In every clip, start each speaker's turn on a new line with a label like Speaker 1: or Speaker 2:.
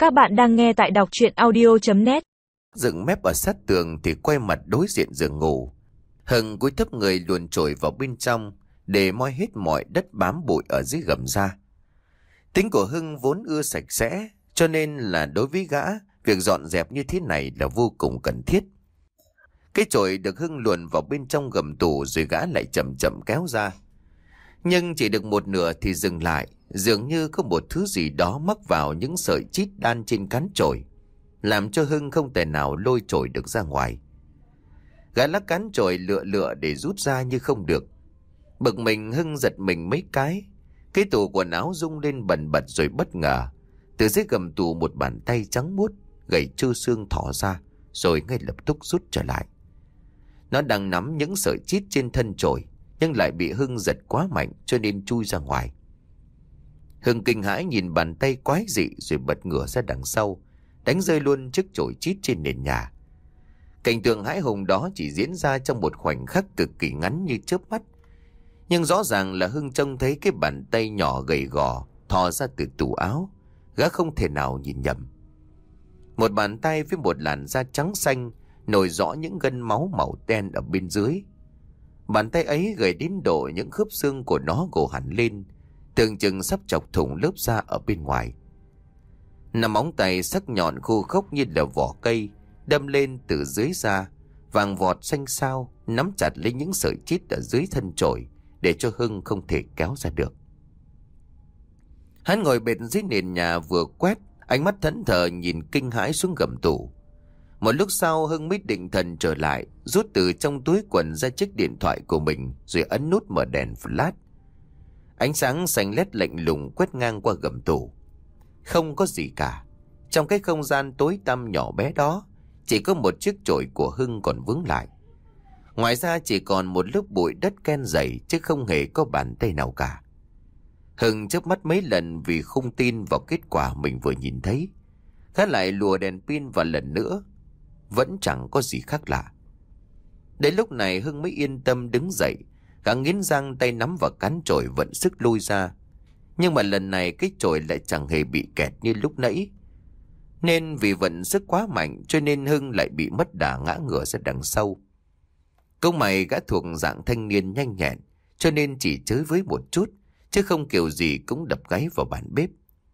Speaker 1: Các bạn đang nghe tại đọc truyện audio.net.
Speaker 2: Dựng mép ở sát tường thì quay mặt đối diện giường ngủ. Hưng cúi thấp người luồn chổi vào bên trong để moi hết mọi đất bám bụi ở dưới gầm ra. Tính của Hưng vốn ưa sạch sẽ, cho nên là đối với gã, việc dọn dẹp như thế này là vô cùng cần thiết. Cái chổi được Hưng luồn vào bên trong gầm tủ rồi gã lại chậm chậm kéo ra. Nhưng chỉ được một nửa thì dừng lại, dường như có một thứ gì đó mắc vào những sợi chít đan trên cán chổi, làm cho Hưng không thể nào lôi chổi được ra ngoài. Gã lắc cán chổi lựa lựa để rút ra nhưng không được. Bực mình, Hưng giật mình mấy cái tủ quần áo rung lên bần bật rồi bất ngờ từ dưới gầm tủ một bàn tay trắng muốt gầy trơ xương thỏ ra, rồi ngay lập tức rút trở lại. Nó đang nắm những sợi chít trên thân chổi, nhưng lại bị Hưng giật quá mạnh cho nên chui ra ngoài. Hưng kinh hãi nhìn bàn tay quái dị rồi bật ngửa ra đằng sau, đánh rơi luôn chiếc chổi chít trên nền nhà. Cảnh tượng hãi hùng đó chỉ diễn ra trong một khoảnh khắc cực kỳ ngắn như chớp mắt, nhưng rõ ràng là Hưng trông thấy cái bàn tay nhỏ gầy gò thò ra từ tủ áo. Gã không thể nào nhìn nhầm. Một bàn tay với một làn da trắng xanh, nổi rõ những gân máu màu đen ở bên dưới. Bàn tay ấy gầy đến độ những khớp xương của nó gồ hẳn lên, tưởng chừng sắp chọc thủng lớp da ở bên ngoài. Nắm móng tay sắc nhọn khô khốc như là vỏ cây, đâm lên từ dưới da, vàng vọt xanh xao, nắm chặt lấy những sợi chít ở dưới thân chổi để cho Hưng không thể kéo ra được. Hắn ngồi bệt dưới nền nhà vừa quét, ánh mắt thẫn thờ nhìn kinh hãi xuống gầm tủ. Một lúc sau Hưng mới định thần trở lại, rút từ trong túi quần ra chiếc điện thoại của mình rồi ấn nút mở đèn flash. Ánh sáng xanh lét lạnh lùng quét ngang qua gầm tủ. Không có gì cả. Trong cái không gian tối tăm nhỏ bé đó, chỉ có một chiếc chổi của Hưng còn vướng lại. Ngoài ra chỉ còn một lớp bụi đất ken dày, chứ không hề có bàn tay nào cả. Hưng chớp mắt mấy lần vì không tin vào kết quả mình vừa nhìn thấy. Gã lại lùa đèn pin vào lần nữa, vẫn chẳng có gì khác lạ. Đến lúc này Hưng mới yên tâm đứng dậy. Gã nghiến răng, tay nắm vào cán chổi vận sức lôi ra. Nhưng mà lần này cái chổi lại chẳng hề bị kẹt như lúc nãy. Nên vì vận sức quá mạnh cho nên Hưng lại bị mất đà ngã ngửa ra đằng sau. Câu mày gã thuộc dạng thanh niên nhanh nhẹn, cho nên chỉ chới với một chút, chứ không kiểu gì cũng đập gáy vào bàn bếp.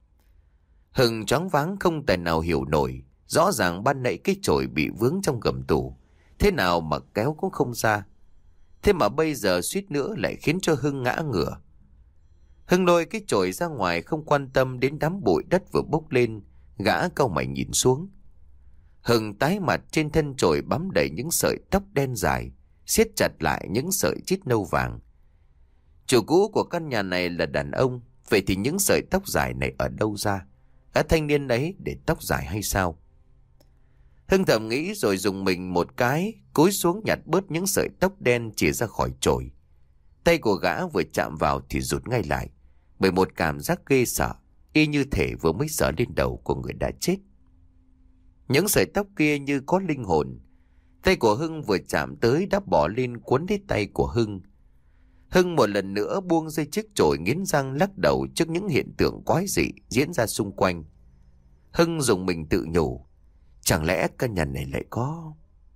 Speaker 2: Hưng choáng váng không tài nào hiểu nổi. Rõ ràng ban nãy cái chổi bị vướng trong gầm tủ, thế nào mà kéo cũng không ra. Thế mà bây giờ suýt nữa lại khiến cho Hưng ngã ngửa. Hưng lôi cái chổi ra ngoài, không quan tâm đến đám bụi đất vừa bốc lên. Gã cau mày nhìn xuống. Hưng tái mặt, trên thân chổi bám đầy những sợi tóc đen dài, siết chặt lại những sợi chít nâu vàng. Chủ cũ của căn nhà này là đàn ông, vậy thì những sợi tóc dài này ở đâu ra? Gã thanh niên ấy để tóc dài hay sao? Hưng thầm nghĩ rồi dùng mình một cái, cúi xuống nhặt bớt những sợi tóc đen chìa ra khỏi chổi. Tay của gã vừa chạm vào thì rụt ngay lại, bởi một cảm giác ghê sợ, y như thể vừa mới sờ lên đầu của người đã chết. Những sợi tóc kia như có linh hồn. Tay của Hưng vừa chạm tới đã bỏ lên cuốn lấy tay của Hưng. Hưng một lần nữa buông rơi chiếc chổi, nghiến răng lắc đầu trước những hiện tượng quái dị diễn ra xung quanh. Hưng dùng mình tự nhủ, chẳng lẽ căn nhà này lại có...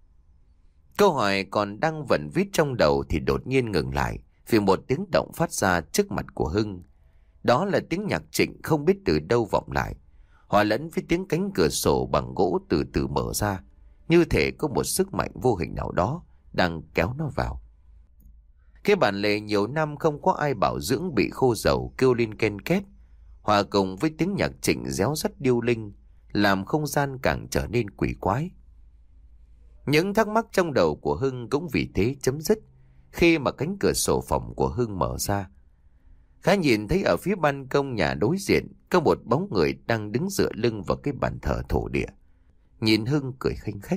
Speaker 2: Câu hỏi còn đang vẩn vít trong đầu thì đột nhiên ngừng lại vì một tiếng động phát ra trước mặt của Hưng. Đó là tiếng nhạc Trịnh không biết từ đâu vọng lại, hòa lẫn với tiếng cánh cửa sổ bằng gỗ từ từ mở ra, như thể có một sức mạnh vô hình nào đó đang kéo nó vào. Cái bản lề nhiều năm không có ai bảo dưỡng bị khô dầu kêu lên ken két, hòa cùng với tiếng nhạc Trịnh réo rắt điêu linh, làm không gian càng trở nên quỷ quái. Những thắc mắc trong đầu của Hưng cũng vì thế chấm dứt khi mà cánh cửa sổ phòng của Hưng mở ra. Khá nhìn thấy ở phía ban công nhà đối diện có một bóng người đang đứng dựa lưng vào cái bàn thờ thổ địa, nhìn Hưng cười khanh khách.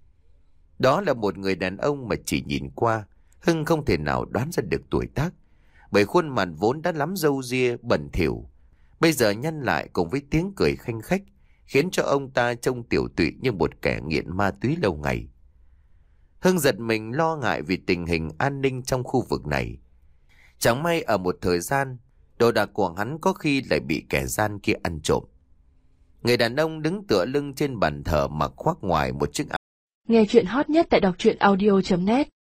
Speaker 2: Đó là một người đàn ông mà chỉ nhìn qua Hưng không thể nào đoán ra được tuổi tác, bởi khuôn mặt vốn đã lắm râu ria bẩn thỉu, bây giờ nhăn lại cùng với tiếng cười khanh khách, khiến cho ông ta trông tiểu tụy như một kẻ nghiện ma túy lâu ngày. Hưng giật mình lo ngại vì tình hình an ninh trong khu vực này. Chẳng may ở một thời gian, đồ đạc của hắn có khi lại bị kẻ gian kia ăn trộm. Người đàn ông đứng tựa lưng trên bàn thờ mặc khoác ngoài một chiếc áo.
Speaker 3: Nghe chuyện hot nhất tại đọc truyện audio.net